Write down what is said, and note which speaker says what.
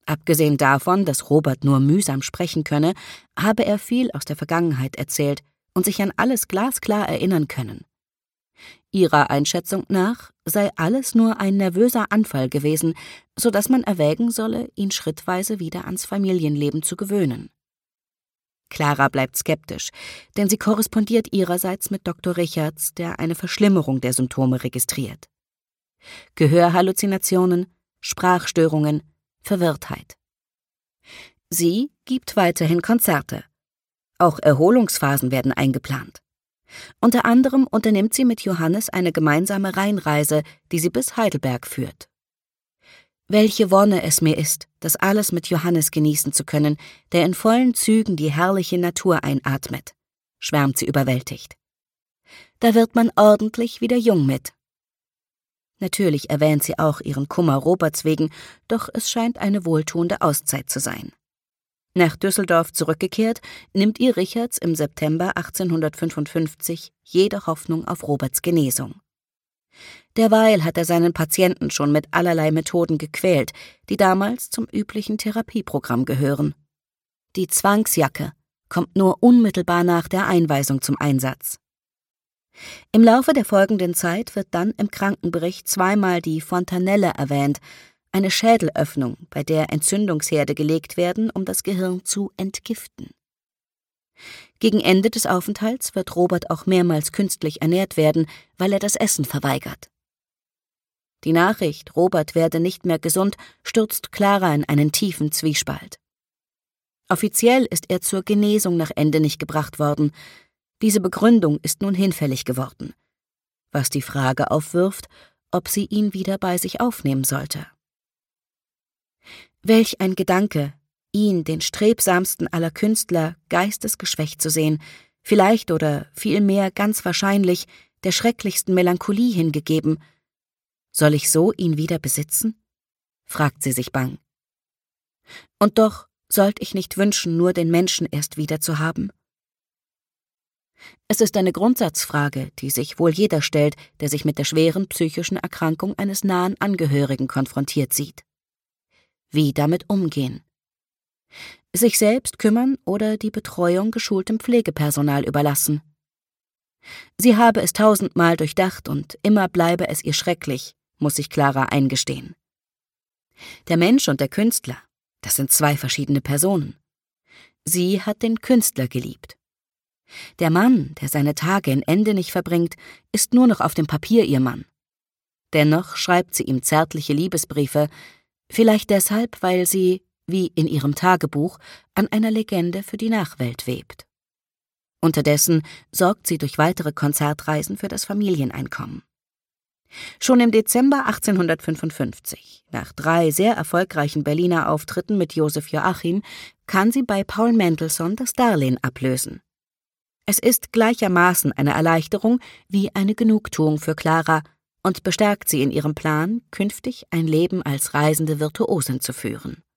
Speaker 1: Abgesehen davon, dass Robert nur mühsam sprechen könne, habe er viel aus der Vergangenheit erzählt und sich an alles glasklar erinnern können. Ihrer Einschätzung nach sei alles nur ein nervöser Anfall gewesen, so dass man erwägen solle, ihn schrittweise wieder ans Familienleben zu gewöhnen. Clara bleibt skeptisch, denn sie korrespondiert ihrerseits mit Dr. Richards, der eine Verschlimmerung der Symptome registriert. Gehörhalluzinationen, Sprachstörungen, Verwirrtheit. Sie gibt weiterhin Konzerte. Auch Erholungsphasen werden eingeplant. Unter anderem unternimmt sie mit Johannes eine gemeinsame Rheinreise, die sie bis Heidelberg führt. Welche Wonne es mir ist, das alles mit Johannes genießen zu können, der in vollen Zügen die herrliche Natur einatmet, schwärmt sie überwältigt. Da wird man ordentlich wieder jung mit. Natürlich erwähnt sie auch ihren Kummer Roberts wegen, doch es scheint eine wohltuende Auszeit zu sein. Nach Düsseldorf zurückgekehrt, nimmt ihr Richards im September 1855 jede Hoffnung auf Roberts Genesung. Derweil hat er seinen Patienten schon mit allerlei Methoden gequält, die damals zum üblichen Therapieprogramm gehören. Die Zwangsjacke kommt nur unmittelbar nach der Einweisung zum Einsatz. Im Laufe der folgenden Zeit wird dann im Krankenbericht zweimal die Fontanelle erwähnt, eine Schädelöffnung, bei der Entzündungsherde gelegt werden, um das Gehirn zu entgiften. Gegen Ende des Aufenthalts wird Robert auch mehrmals künstlich ernährt werden, weil er das Essen verweigert. Die Nachricht, Robert werde nicht mehr gesund, stürzt Clara in einen tiefen Zwiespalt. Offiziell ist er zur Genesung nach Ende nicht gebracht worden. Diese Begründung ist nun hinfällig geworden, was die Frage aufwirft, ob sie ihn wieder bei sich aufnehmen sollte. Welch ein Gedanke, ihn, den strebsamsten aller Künstler, geistesgeschwächt zu sehen, vielleicht oder vielmehr ganz wahrscheinlich der schrecklichsten Melancholie hingegeben. Soll ich so ihn wieder besitzen? Fragt sie sich bang. Und doch sollt ich nicht wünschen, nur den Menschen erst wieder zu haben? Es ist eine Grundsatzfrage, die sich wohl jeder stellt, der sich mit der schweren psychischen Erkrankung eines nahen Angehörigen konfrontiert sieht. Wie damit umgehen? Sich selbst kümmern oder die Betreuung geschultem Pflegepersonal überlassen? Sie habe es 1000-mal durchdacht und immer bleibe es ihr schrecklich, muss sich Clara eingestehen. Der Mensch und der Künstler, das sind zwei verschiedene Personen. Sie hat den Künstler geliebt. Der Mann, der seine Tage in Ende nicht verbringt, ist nur noch auf dem Papier ihr Mann. Dennoch schreibt sie ihm zärtliche Liebesbriefe, vielleicht deshalb, weil sie, wie in ihrem Tagebuch, an einer Legende für die Nachwelt webt. Unterdessen sorgt sie durch weitere Konzertreisen für das Familieneinkommen. Schon im Dezember 1855, nach 3 sehr erfolgreichen Berliner Auftritten mit Josef Joachim, kann sie bei Paul Mendelssohn das Darlehen ablösen. Es ist gleichermaßen eine Erleichterung wie eine Genugtuung für Clara und bestärkt sie in ihrem Plan, künftig ein Leben als reisende Virtuosin zu führen.